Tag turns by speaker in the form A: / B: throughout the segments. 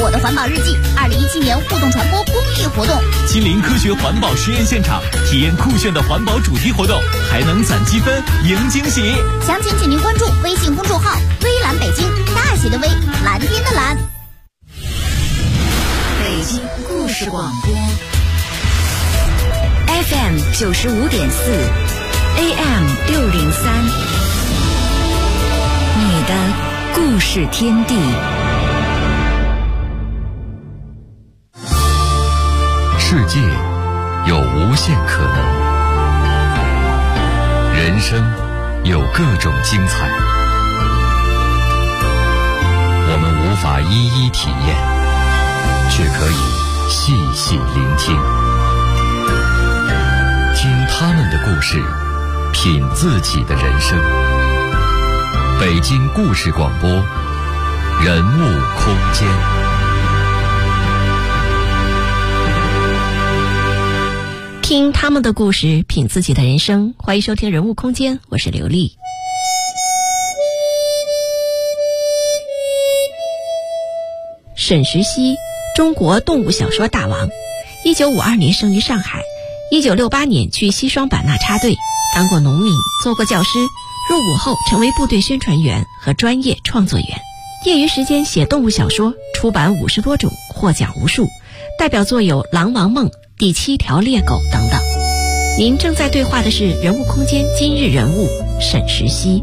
A: 我的环保日记2017年互动传播公益活动，
B: 亲临科学环保实验现场，体验酷炫的环保主题活动，还能攒积分赢惊喜。
A: 详情请您关注微信公众号微蓝北京，大写的微，蓝天的蓝。
C: 北京故事广播 FM 95.4 AM 603，你的故事天地。
D: 世界有无限可能，人生有各种精彩，我们无法一一体验，却可以细细聆听，听他们的故事，品自己的人生。北京故事广播，人物空间。
E: 听他们的故事，品自己的人生。欢迎收听人物空间，我是刘丽。沈石溪，中国动物小说大王，1952年生于上海，1968年去西双版纳插队，当过农民，做过教师，入伍后成为部队宣传员和专业创作员，业余时间写动物小说，出版50多种，获奖无数，代表作有《狼王梦》、第7条猎狗等等。您正在对话的是人物空间今日人物沈石溪。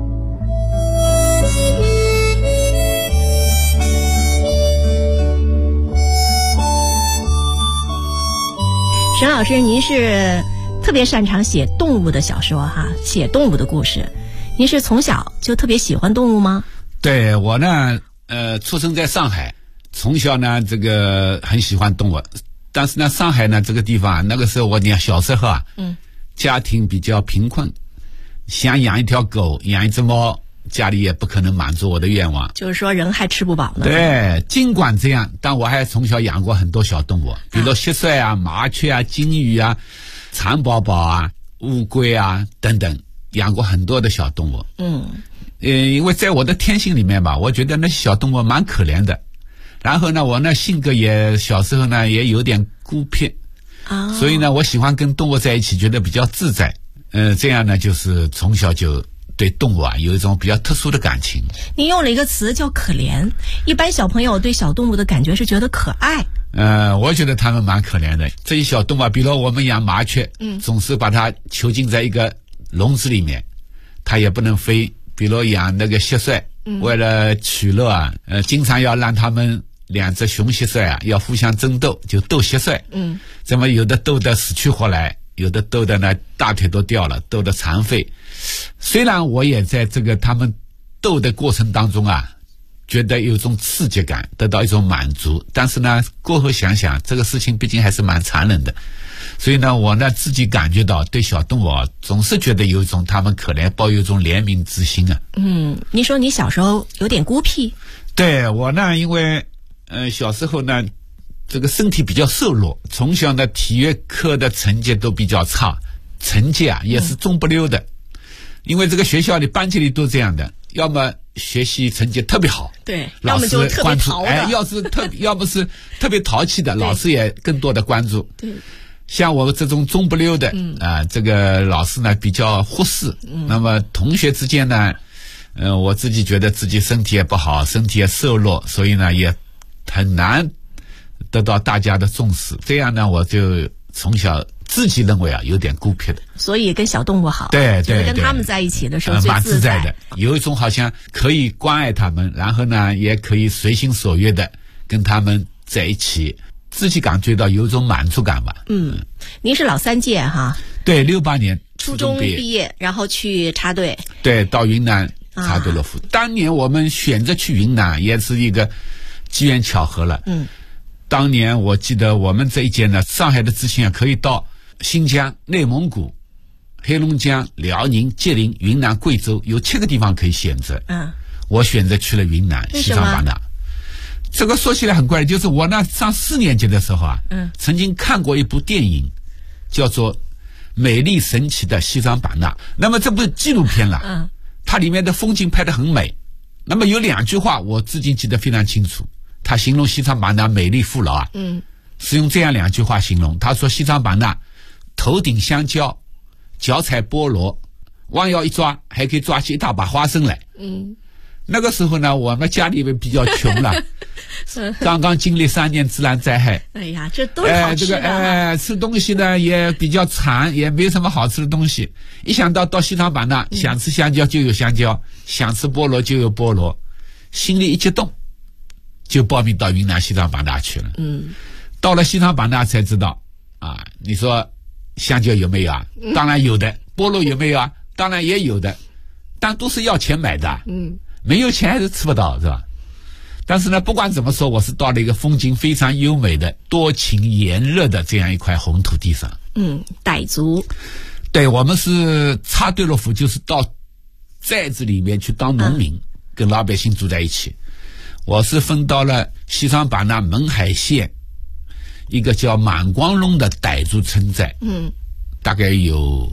E: 沈老师，您是特别擅长写动物的小说哈，写动物的故事。您是从小就特别喜欢动物吗？
F: 对，我呢，出生在上海，从小呢这个很喜欢动物。但是呢，上海呢这个地方，那个时候我小时候啊，家庭比较贫困，想养一条狗，养一只猫，家里也不可能满足我的愿望。
E: 就是说人还吃不饱呢。
F: 对，尽管这样，但我还从小养过很多小动物，比如蟋蟀啊、麻雀啊、金鱼啊、蚕宝宝啊、乌龟啊等等，养过很多的小动物。因为在我的天性里面吧，我觉得那小动物蛮可怜的。然后呢，我呢性格也小时候呢也有点孤僻，所以呢我喜欢跟动物在一起，觉得比较自在。这样呢就是从小就对动物啊有一种比较特殊的感情。
E: 你用了一个词叫可怜，一般小朋友对小动物的感觉是觉得可爱。
F: 我觉得他们蛮可怜的。这些小动物啊，比如我们养麻雀，总是把它囚禁在一个笼子里面，它也不能飞。比如养那个蟋蟀，为了取乐啊，经常要让他们2只雄蟋蟀啊要互相争斗，就斗蟋蟀。这么有的斗得死去活来，有的斗得呢大腿都掉了，斗得残废。虽然我也在这个他们斗的过程当中啊，觉得有种刺激感，得到一种满足，但是呢过后想想，这个事情毕竟还是蛮残忍的。所以呢我呢自己感觉到对小动物啊，总是觉得有一种他们可怜，抱有一种怜悯之心啊。
E: 你说你小时候有点孤僻？
F: 对，我呢因为小时候呢这个身体比较瘦弱，从小呢体育课的成绩都比较差，成绩啊也是中不溜的。因为这个学校里班级里都这样的，要么学习成绩特别好，
E: 对，
F: 老师
E: 要么就特别淘的，
F: 要么是特别淘气的，老师也更多的关注。
E: 对，
F: 像我这种中不溜的，这个老师呢比较忽视。那么同学之间呢，我自己觉得自己身体也不好，身体也瘦弱，所以呢也很难得到大家的重视。这样呢我就从小自己认为啊有点孤僻的，
E: 所以跟小动物好。
F: 对，
E: 跟他们在一起的时候最
F: 蛮自在的，
E: 哦，
F: 有一种好像可以关爱他们，然后呢也可以随心所欲的跟他们在一起，自己感觉到有一种满足感吧。
E: 您是老3届哈？
F: 对，68年
E: 初中毕业，然后去插队。
F: 对，到云南插队了。当年我们选择去云南也是一个机缘巧合了。当年我记得我们这一届呢，上海的知青啊可以到新疆、内蒙古、黑龙江、辽宁、吉林、云南、贵州，有7个地方可以选择。我选择去了云南西双版纳。这个说起来很怪，就是我那上4年级的时候啊，曾经看过一部电影，叫做《美丽神奇的西双版纳》。那么这部纪录片它里面的风景拍得很美。那么有2句话我至今记得非常清楚。 他形容西双版纳美丽富饶啊，是用这样2句话形容。他说西双版纳头顶香蕉，脚踩菠萝，弯腰一抓还可以抓起一大把花生来。那个时候呢，我们家里面比较穷了，刚刚经历3年自然灾害。
E: 哎呀，这都是好吃的。
F: 吃东西呢也比较馋，也没什么好吃的东西。一想到西双版纳，想吃香蕉就有香蕉，想吃菠萝就有菠萝，心里一激动，就报名到云南西双版纳去了。到了西双版纳才知道啊，你说香蕉有没有啊？当然有的。菠萝有没有啊？当然也有的，但都是要钱买的。没有钱还是吃不到，是吧？但是呢，不管怎么说，我是到了一个风景非常优美的、多情炎热的这样一块红土地上。
E: 傣族。
F: 对，我们是插队了福，就是到寨子里面去当农民，跟老百姓住在一起。我是分到了西双版纳勐海县一个叫满光弄的傣族村寨。大概有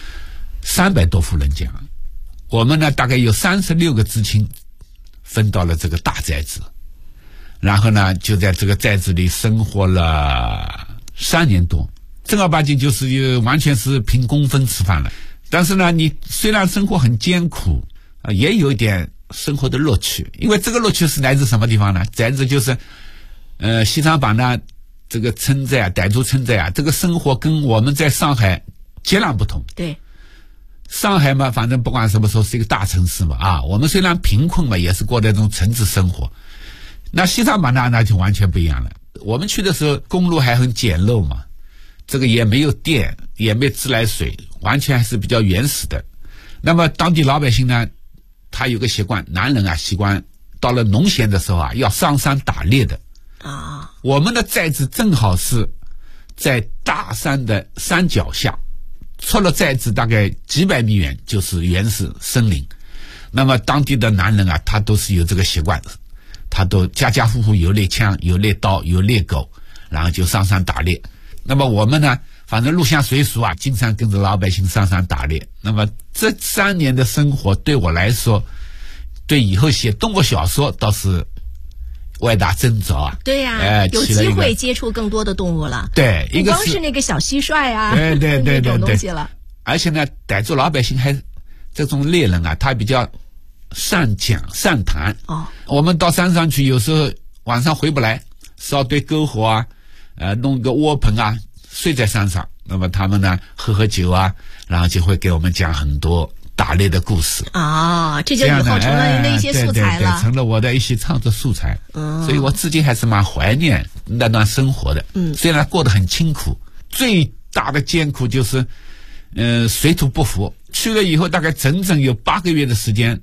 F: 300多户人家。我们呢大概有36个知青分到了这个大寨子，然后呢就在这个寨子里生活了3年多，正儿八经就是完全是凭工分吃饭了。但是呢，你虽然生活很艰苦，也有一点生活的乐趣。因为这个乐趣是来自什么地方呢？寨子就是西双版纳这个村寨啊，傣族村寨啊，这个生活跟我们在上海截然不同。
E: 对，
F: 上海嘛，反正不管什么时候是一个大城市嘛，啊，我们虽然贫困嘛，也是过这种城市生活。那西双版纳那就完全不一样了。我们去的时候，公路还很简陋嘛，这个也没有电，也没自来水，完全还是比较原始的。那么当地老百姓呢，他有个习惯，男人啊习惯到了农闲的时候啊，要上山打猎的。我们的寨子正好是在大山的山脚下，出了寨子大概几百米远就是原始森林。那么当地的男人啊，他都是有这个习惯的，他都家家户户有猎枪，有猎刀，有猎狗，然后就上山打猎。那么我们呢，反正入乡随俗啊，经常跟着老百姓上山打猎。那么这3年的生活对我来说，对以后写动物小说倒是外大征兆啊。
E: 对呀，有机会接触更多的动物了。
F: 对，一个
E: 不光是那个小蟋蟀啊，
F: 对
E: 那种东西了。
F: 而且呢，傣族老百姓还这种猎人啊，他比较善讲善谈。我们到山上去，有时候晚上回不来，烧堆篝火啊，弄个窝棚啊，睡在山上。那么他们呢，喝酒啊，然后就会给我们讲很多打猎的故事。
E: 这就以后成了那些素材了，
F: 对，成了我的一些创作素材。所以我至今还是蛮怀念那段生活的。虽然过得很清苦，最大的艰苦就是水土不服。去了以后大概整整有8个月的时间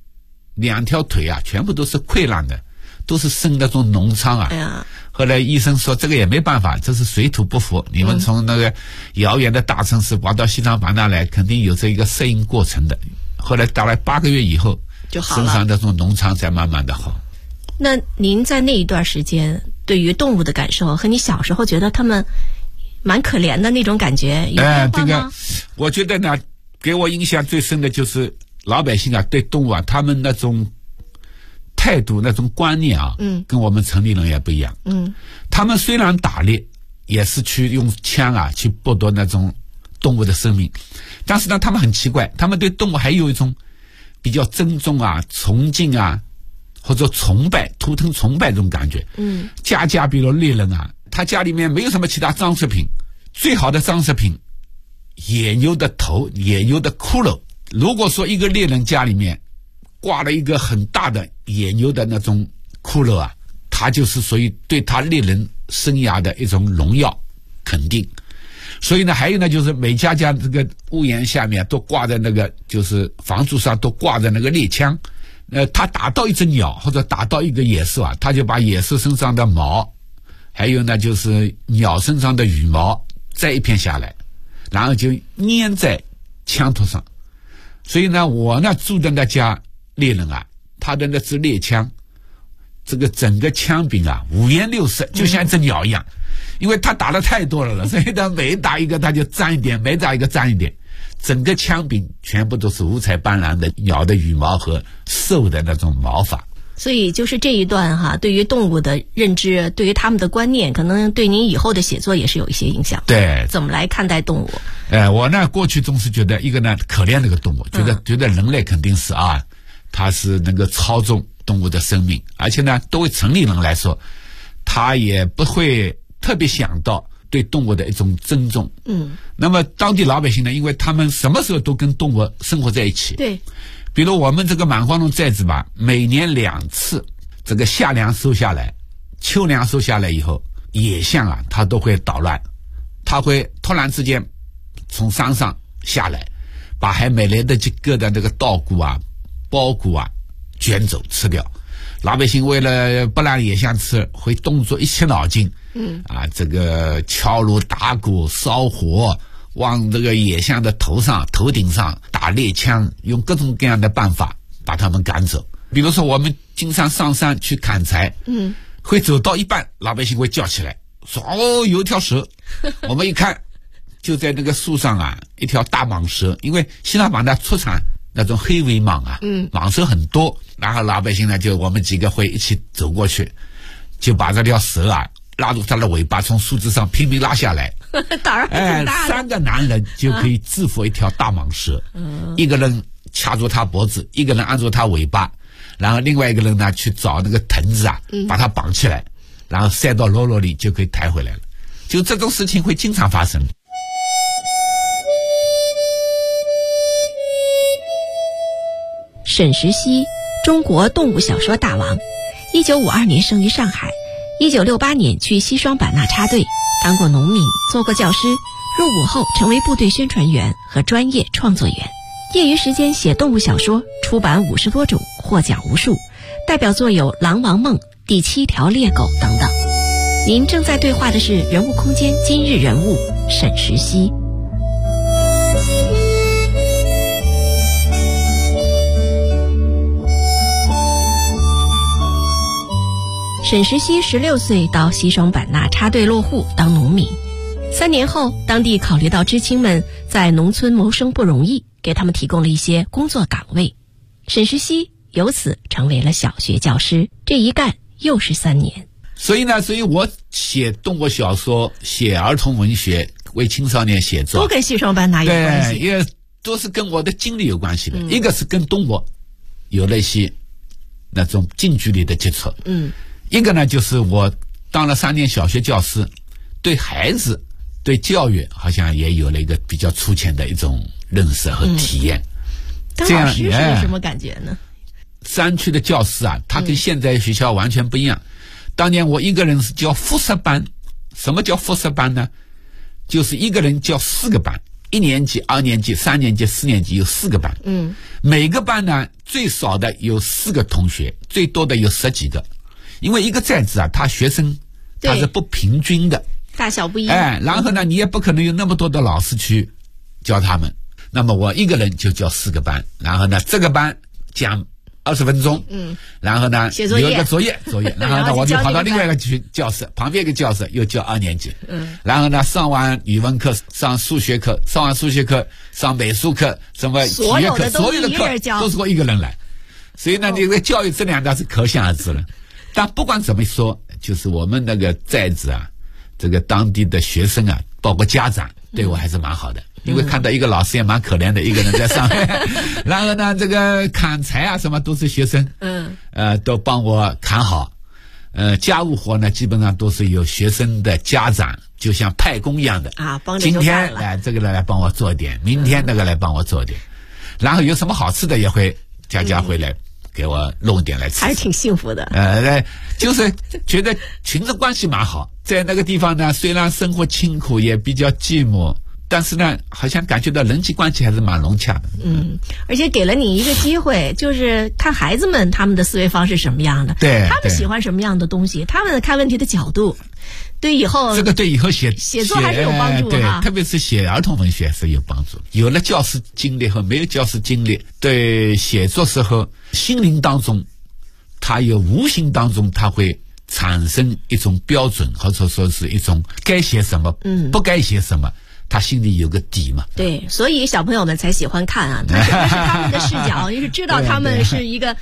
F: ，2条腿啊全部都是溃烂的，都是生那种脓疮啊。后来医生说这个也没办法，这是水土不服，你们从那个遥远的大城市跑到西双版纳来，肯定有这一个适应过程的。后来大概8个月以后就好了，身上那种脓疮才慢慢的好。
E: 那您在那一段时间对于动物的感受和你小时候觉得他们蛮可怜的那种感觉有变化吗？
F: 我觉得呢，给我印象最深的就是老百姓啊对动物啊，他们那种态度那种观念啊，跟我们城里人也不一样。他们虽然打猎，也是去用枪啊去剥夺那种动物的生命，但是呢，他们很奇怪，他们对动物还有一种比较尊重啊、崇敬啊，或者崇拜、图腾崇拜这种感觉。家家比如猎人啊，他家里面没有什么其他装饰品，最好的装饰品，野牛的头、野牛的骷髅。如果说一个猎人家里面挂了一个很大的野牛的那种骷髅啊，他就是属于对他猎人生涯的一种荣耀肯定。所以呢，还有呢，就是每家这个屋檐下面都挂在那个，就是房柱上都挂在那个猎枪。他打到一只鸟或者打到一个野兽啊，他就把野兽身上的毛，还有呢就是鸟身上的羽毛摘一片下来，然后就粘在枪头上。所以呢，我呢住的那家猎人啊，他的那支猎枪，这个整个枪柄啊五颜六色，就像一只鸟一样。因为他打的太多了，所以他每打一个他就沾一点，每打一个沾一点，整个枪柄全部都是五彩斑斓的鸟的羽毛和兽的那种毛发。
E: 所以就是这一段哈，对于动物的认知，对于他们的观念，可能对您以后的写作也是有一些影响。
F: 对，
E: 怎么来看待动物？
F: 我呢过去总是觉得一个呢可怜这个动物，觉得人类肯定是他是能够操纵动物的生命，而且呢作为城里人来说，他也不会特别想到对动物的一种尊重。那么当地老百姓呢，因为他们什么时候都跟动物生活在一起。对。比如我们这个满荒龙寨子吧，每年2次，这个夏粮收下来，秋粮收下来以后，野象它都会捣乱，它会突然之间从山上下来，把还没来得及割的那个稻谷苞谷卷走吃掉。老百姓为了不让野象吃，会动作一切脑筋，这个敲锣打鼓烧火，往这个野象的头顶上打猎枪，用各种各样的办法把他们赶走。比如说我们经常上山去砍柴，会走到一半，老百姓会叫起来说有一条蛇。我们一看就在那个树上一条大蟒蛇，因为西双版纳出产那种黑尾蟒蟒蛇很多，然后老百姓呢我们几个会一起走过去，就把这条蛇拉住它的尾巴，从树枝上拼命拉下来。
E: 胆儿很大的。3
F: 个男人就可以制服一条大蟒蛇，一个人掐住它脖子，一个人按住它尾巴，然后另外一个人呢去找那个藤子把它绑起来，然后塞到箩箩里就可以抬回来了。就这种事情会经常发生。
E: 沈石溪，中国动物小说大王，1952年生于上海，1968年去西双版纳插队，当过农民，做过教师，入伍后成为部队宣传员和专业创作员。业余时间写动物小说，出版50多种，获奖无数，代表作有《狼王梦》《第7条猎狗》等等。您正在对话的是人物空间今日人物沈石溪。沈石溪16岁到西双版纳插队落户当农民，3年后，当地考虑到知青们在农村谋生不容易，给他们提供了一些工作岗位。沈石溪由此成为了小学教师，这一干又是3年。
F: 所以我写动物小说、写儿童文学、为青少年写作，
E: 都跟西双版纳有关系。
F: 对，也都是跟我的经历有关系的。一个是跟动物有了一些那种近距离的接触，一个呢就是我当了3年小学教师，对孩子对教育好像也有了一个比较粗浅的一种认识和体验。
E: 当老师是有什么感觉呢？
F: 山区的教师他跟现在学校完全不一样。当年我一个人是教复设班。什么叫复设班呢？就是一个人教4个班，1年级、2年级、3年级、4年级有4个班。每个班呢最少的有4个同学，最多的有10几个。因为一个寨子他学生他是不平均的，
E: 大小不一。
F: 然后呢你也不可能有那么多的老师去教他们，那么我一个人就教4个班，然后呢这个班讲20分钟，然后呢有一个作业，然后呢我就跑到另外一个教室，旁边一个教室又教2年级，然后呢上完语文课，上数学课，上完数学课，上美术课，什么体育课，所有的课都是我一个人来，所以呢这个教育质量那是可想而知了。但不管怎么说，就是我们那个寨子这个当地的学生包括家长对我还是蛮好的，因为看到一个老师也蛮可怜的，一个人在上面然后呢这个砍柴什么都是学生都帮我砍好，家务活呢基本上都是有学生的家长就像派工一样的帮着就干了，今天这个来帮我做一点，明天那个来帮我做一点，然后有什么好吃的也会家回来给我弄一点来吃，
E: 还挺幸福的。
F: 就是觉得群众关系蛮好，在那个地方呢，虽然生活清苦，也比较寂寞，但是呢，好像感觉到人际关系还是蛮融洽的。
E: 而且给了你一个机会，就是看孩子们他们的思维方式什么样的，
F: 对，
E: 他们喜欢什么样的东西，他们看问题的角度。对以后
F: 这个对以后写
E: 作还是有帮助的，
F: 对，特别是写儿童文学是有帮助。有了教师经历和没有教师经历，对写作时候心灵当中，它有无形当中，它会产生一种标准，或者说是一种该写什么，不该写什么，他心里有个底嘛。
E: 对，所以小朋友们才喜欢看啊，他是他们的视角，就是知道他们是一个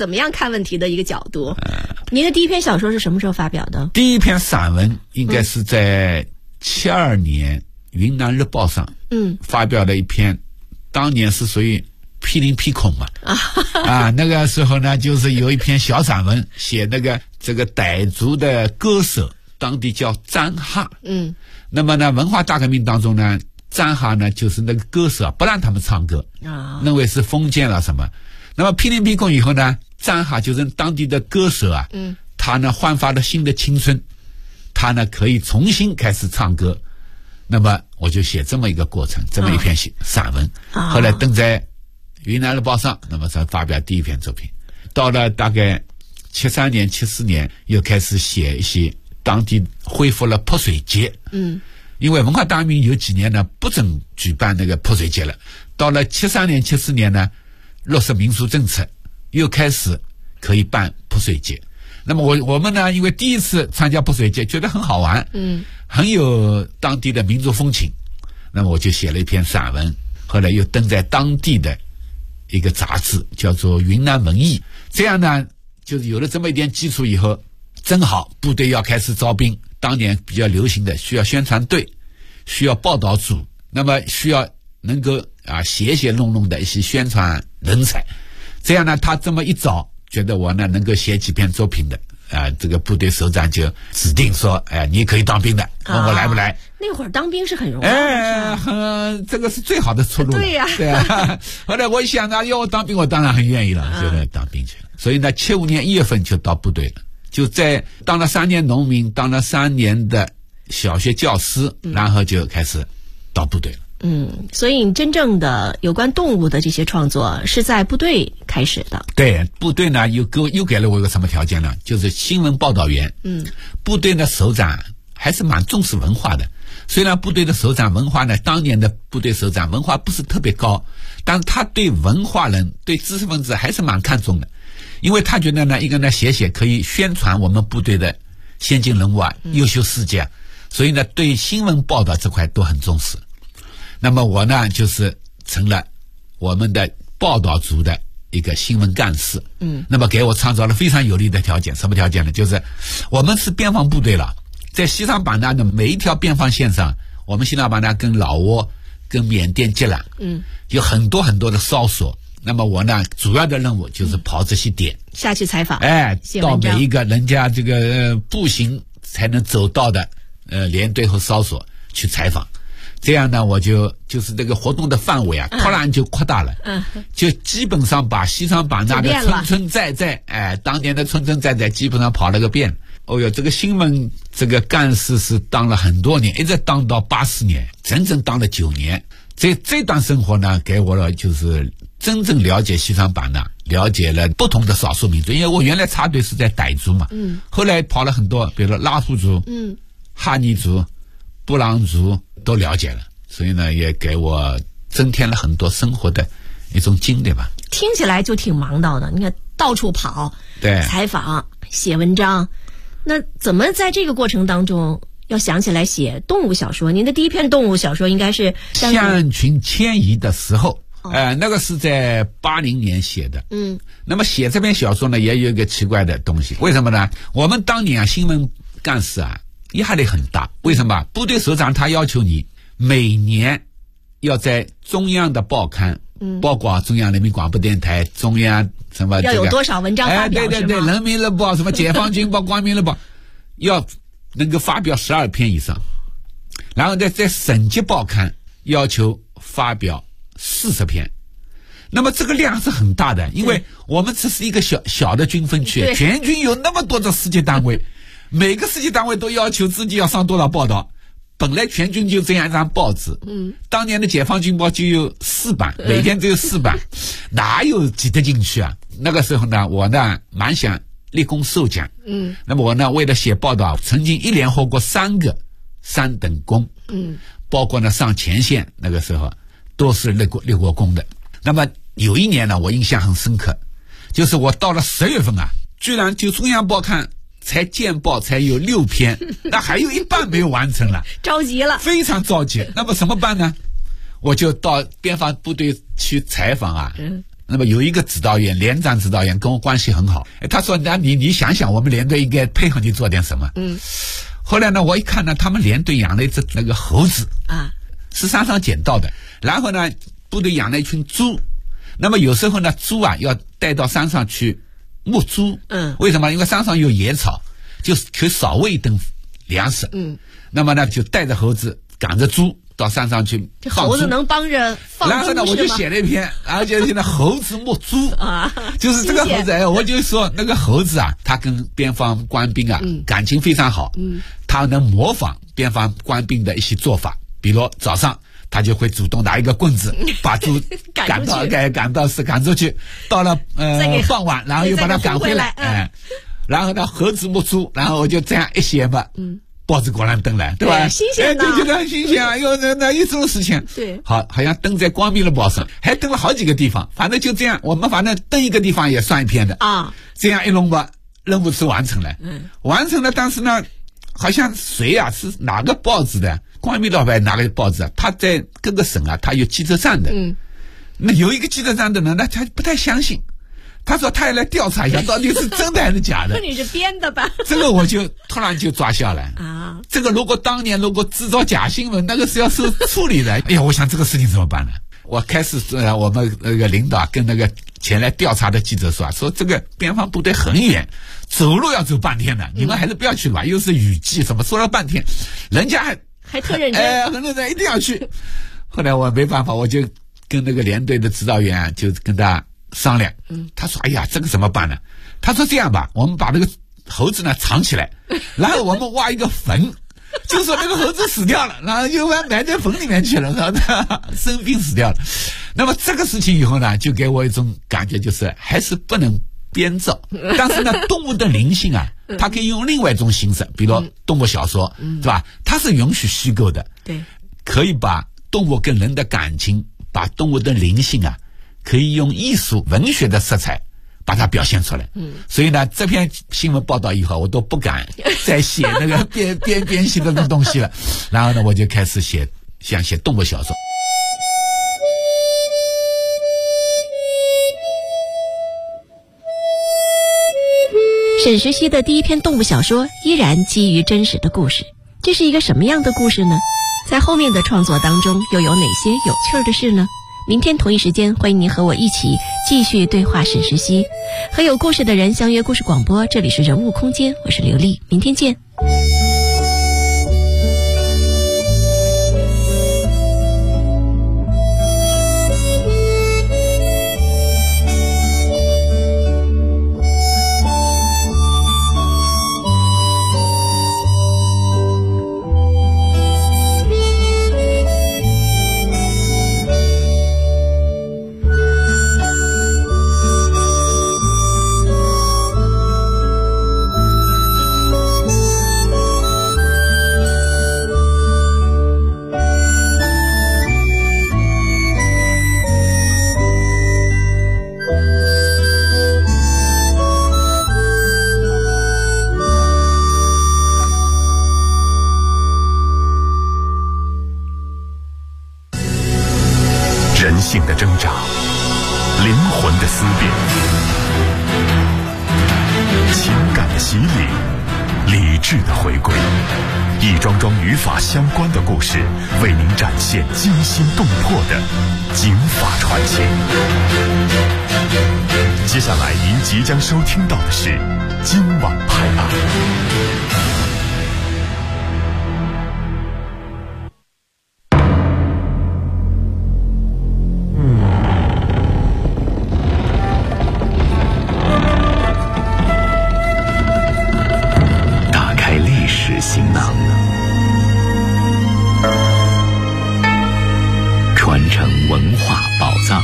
E: 怎么样看问题的一个角度。您的第一篇小说是什么时候发表的？
F: 第一篇散文应该是在72年云南日报上发表了一篇，当年是属于批林批孔嘛那个时候呢，就是有一篇小散文写这个傣族的歌手，当地叫占哈。那么呢，文化大革命当中呢，占哈呢就是那个歌手不让他们唱歌认为是封建了什么。那么批林批孔以后呢，占哈就是当地的歌手他呢焕发了新的青春，他呢可以重新开始唱歌。那么我就写这么一个过程，这么一篇散文后来登在云南日报上，那么才发表第一篇作品。到了大概73年74年又开始写一些当地恢复了泼水节因为文化大革命有几年呢不准举办那个泼水节了，到了73年74年呢落实民俗政策，又开始可以办泼水节。那么我们呢，因为第一次参加泼水节觉得很好玩很有当地的民族风情，那么我就写了一篇散文，后来又登在当地的一个杂志叫做云南文艺。这样呢就是有了这么一点基础以后，正好部队要开始招兵，当年比较流行的需要宣传队，需要报道组，那么需要能够写弄弄的一些宣传人才。这样呢他这么一找，觉得我呢能够写几篇作品的这个部队首长就指定说你可以当兵的，问我来不来。
E: 那会儿当兵是很容易
F: 这个是最好的出路。
E: 对呀
F: 后来我一想要我当兵，我当然很愿意了，就来当兵去了。所以呢75年1月份就到部队了，就在当了3年农民，当了3年的小学教师然后就开始到部队了。
E: 所以你真正的有关动物的这些创作是在部队开始的。
F: 对，部队呢又给了我一个什么条件呢？就是新闻报道员。部队的首长还是蛮重视文化的，虽然部队的首长文化呢，当年的部队首长文化不是特别高，但是他对文化人对知识分子还是蛮看重的，因为他觉得呢一个呢写可以宣传我们部队的先进人物优秀事迹所以呢对新闻报道这块都很重视。那么我呢就是成了我们的报道组的一个新闻干事。那么给我创造了非常有利的条件。什么条件呢？就是我们是边防部队了，在西双版纳的每一条边防线上，我们西双版纳跟老挝跟缅甸接壤有很多很多的哨所。那么我呢主要的任务就是跑这些点
E: 下去采访
F: 到每一个人家这个步行才能走到的连队和哨所去采访。这样呢我就是这个活动的范围突然就扩大了就基本上把西双版纳的村村寨寨当年的村村寨寨基本上跑了个遍。这个新闻这个干事是当了很多年，一直当到80年，整整当了9年。这段生活呢给我了就是真正了解西双版纳，了解了不同的少数民族。因为我原来插队是在傣族嘛后来跑了很多，比如说拉祜族哈尼族布朗族都了解了，所以呢也给我增添了很多生活的一种经历吧。
E: 听起来就挺忙叨的，你看到处跑，
F: 对，
E: 采访写文章，那怎么在这个过程当中要想起来写动物小说？您的第一篇动物小说应该是
F: 象群迁移的时候那个是在80年写的那么写这篇小说呢也有一个奇怪的东西。为什么呢？我们当年新闻干事压力很大。为什么？部队首长他要求你每年要在中央的报刊包括中央人民广播电台中央什么
E: 要有多少文章发表
F: 对，人民日报什么解放军报光明日报要能够发表12篇以上，然后在省级报刊要求发表40篇。那么这个量是很大的，因为我们这是一个小的军分区，全军有那么多的世界单位每个世界单位都要求自己要上多少报道。本来全军就这样一张报纸当年的解放军报就有4版每天只有4版哪有挤得进去那个时候呢我呢蛮想立功受奖那么我呢为了写报道曾经一连获过3个3等功包括呢上前线，那个时候都是立过功的。那么有一年呢我印象很深刻，就是我到了10月份居然就中央报刊才见报才有6篇那还有一半没有完成了
E: 着急了，
F: 非常着急。那么怎么办呢？我就到边防部队去采访那么有一个指导员，连长指导员跟我关系很好，他说那你想想我们连队应该配合你做点什么。后来呢我一看呢，他们连队养了一只那个猴子啊，是山上捡到的，然后呢部队养了一群猪，那么有时候呢猪啊要带到山上去牧猪，为什么？因为山上有野草，就可以少喂一顿粮食，那么呢就带着猴子赶着猪到山上去放猪，
E: 猴子能帮着放猪，
F: 然后呢我就写了一篇，然后就现在猴子牧猪啊，就是这个猴子，我就说那个猴子啊，他跟边防官兵啊感情非常好，他能模仿边防官兵的一些做法，比如早上他就会主动拿一个棍子把猪赶出去，到了傍晚然后又把它赶回来，然后呢猴子牧猪，然后我就这样一写嘛，报纸果然登来，对吧？
E: 新鲜的，
F: 觉得很新鲜啊！那有这种事情，
E: 对，
F: 好像登在光明日报上，还登了好几个地方，反正就这样，我们反正登一个地方也算一篇的啊。这样一弄吧，任务是完成了，完成了。但是呢，好像谁啊是哪个报纸的？光明日报哪个报纸啊？他在各个省啊，他有记者站的，那有一个记者站的呢，那他不太相信。他说他也来调查一下到底是真的还是假的。
E: 你是编的吧？
F: 这个我就突然就抓下来啊！这个如果当年制造假新闻，那个是要受处理的。哎呀，我想这个事情怎么办呢？我开始我们那个领导跟那个前来调查的记者说这个边防部队很远，走路要走半天的，你们还是不要去吧，又是雨季什么，说了半天，人家
E: 还特认真，
F: 很认真，一定要去。后来我没办法，我就跟那个连队的指导员就跟他商量，他说哎呀这个怎么办呢？他说这样吧，我们把这个猴子呢藏起来，然后我们挖一个坟，就说那个猴子死掉了，然后就埋在坟里面去了，生病死掉了。那么这个事情以后呢，就给我一种感觉，就是还是不能编造，但是呢动物的灵性啊，它可以用另外一种形式，比如动物小说，是吧？它是允许虚构的，对，可以把动物跟人的感情，把动物的灵性啊，可以用艺术文学的色彩把它表现出来。所以呢这篇新闻报道以后，我都不敢再写那个编写的东西了。然后呢我就开始写动物小说。
E: 沈石溪的第一篇动物小说依然基于真实的故事，这是一个什么样的故事呢？在后面的创作当中又有哪些有趣的事呢？明天同一时间，欢迎您和我一起继续对话沈石溪，和有故事的人相约故事广播。这里是人物空间，我是刘丽，明天见。
G: 人性的挣扎，灵魂的思辨，情感的洗礼，理智的回归，一桩桩与法相关的故事，为您展现惊心动魄的警法传奇。接下来您即将收听到的是今晚拍案。行囊，传承文化宝藏。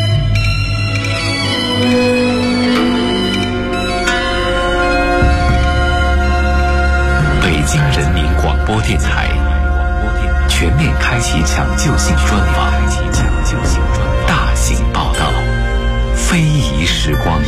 G: 北京人民广播电台全面开启抢救性专访，大型报道，非遗时光。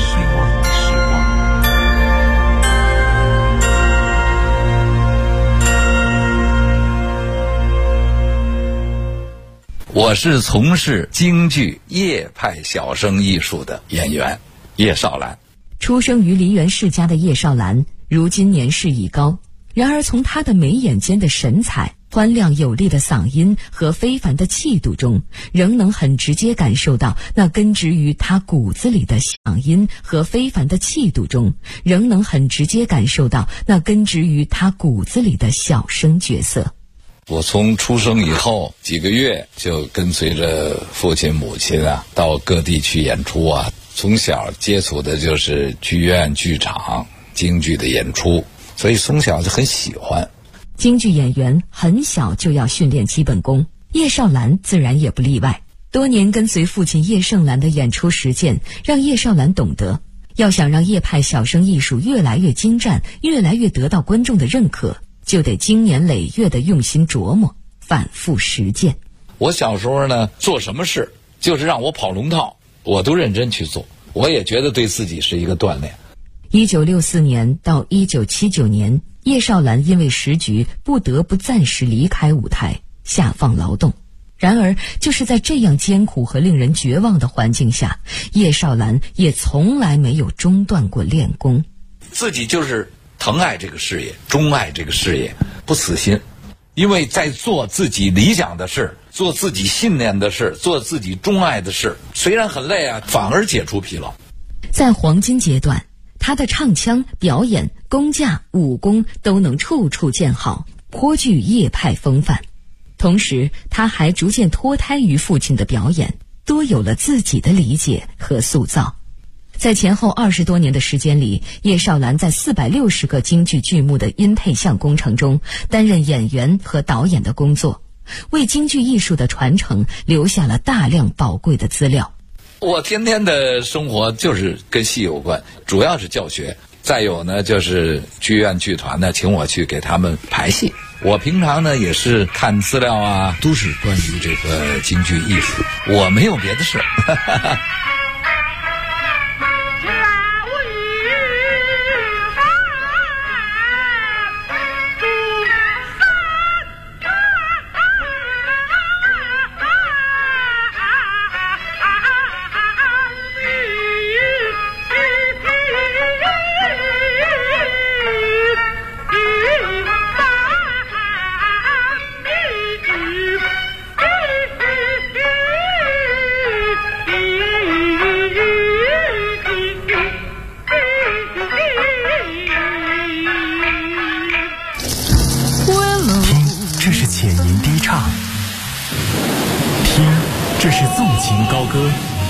H: 我是从事京剧叶派小生艺术的演员叶绍兰。
I: 出生于梨园世家的叶绍兰，如今年事已高，然而从她的眉眼间的神采、宽亮有力的嗓音和非凡的气度中，仍能很直接感受到那根植于她骨子里的嗓音和非凡的气度中，仍能很直接感受到那根植于她骨子里的小生角色。
H: 我从出生以后几个月就跟随着父亲母亲到各地去演出从小接触的就是剧院剧场京剧的演出，所以从小就很喜欢。
I: 京剧演员很小就要训练基本功，叶绍兰自然也不例外。多年跟随父亲叶盛兰的演出实践，让叶绍兰懂得，要想让叶派小生艺术越来越精湛，越来越得到观众的认可，就得经年累月的用心琢磨，反复实践。
H: 我小时候呢，做什么事就是让我跑龙套，我都认真去做，我也觉得对自己是一个锻炼。
I: 1964年到1979年，叶绍兰因为时局不得不暂时离开舞台，下放劳动。然而就是在这样艰苦和令人绝望的环境下，叶绍兰也从来没有中断过练功。
H: 自己就是疼爱这个事业，钟爱这个事业，不死心。因为在做自己理想的事，做自己信念的事，做自己钟爱的事，虽然很累反而解除疲劳。
I: 在黄金阶段，他的唱腔、表演、功架、武功都能处处见好，颇具叶派风范。同时他还逐渐脱胎于父亲的表演，多有了自己的理解和塑造。在前后20多年的时间里，叶绍兰在460个京剧剧目的音配像工程中担任演员和导演的工作，为京剧艺术的传承留下了大量宝贵的资料。
H: 我天天的生活就是跟戏有关，主要是教学，再有呢就是剧院剧团呢请我去给他们排戏。我平常呢也是看资料都是关于这个京剧艺术，我没有别的事。
J: 这是纵情高歌，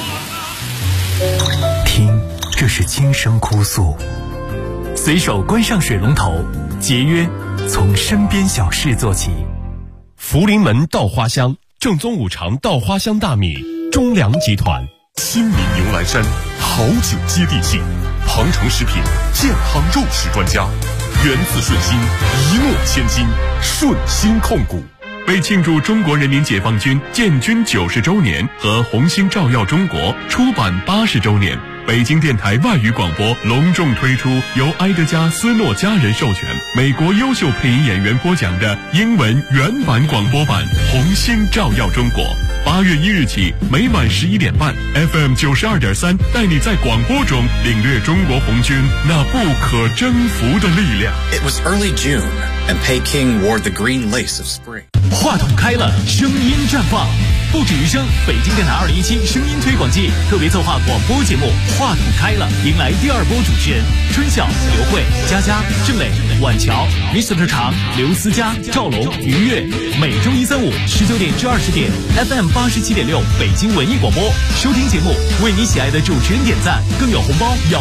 J: 听，这是轻声哭诉。随手关上水龙头，节约，从身边小事做起。
G: 福临门稻花香，正宗五常稻花香大米，中粮集团。新民牛栏山，好酒接地气。庞城食品健康肉食专家，源自顺心，一诺千金，顺心控股。为庆祝中国人民解放军建军90周年和红星照耀中国出版80周年，北京电台外语广播隆重推出由埃德加·斯诺家人授权、美国优秀配音演员播讲的英文原版广播版《红星照耀中国》。8月1日起，每晚11点半 ，FM 92.3带你在广播中领略中国红军那不可征服的力量。
K: It was early June, and Peking wore the green lace of spring.
B: 话筒开了，声音绽放。不止于声，北京电台2017声音推广季特别策划广播节目《话筒开了》，迎来第2波主持人春晓、刘慧、佳佳、郑磊、婉乔、Mr. 常、刘思佳、赵龙、于越。每周1、3、5 19点至20点 ，FM 87.6北京文艺广播。收听节目，为你喜爱的主持人点赞，更有红包。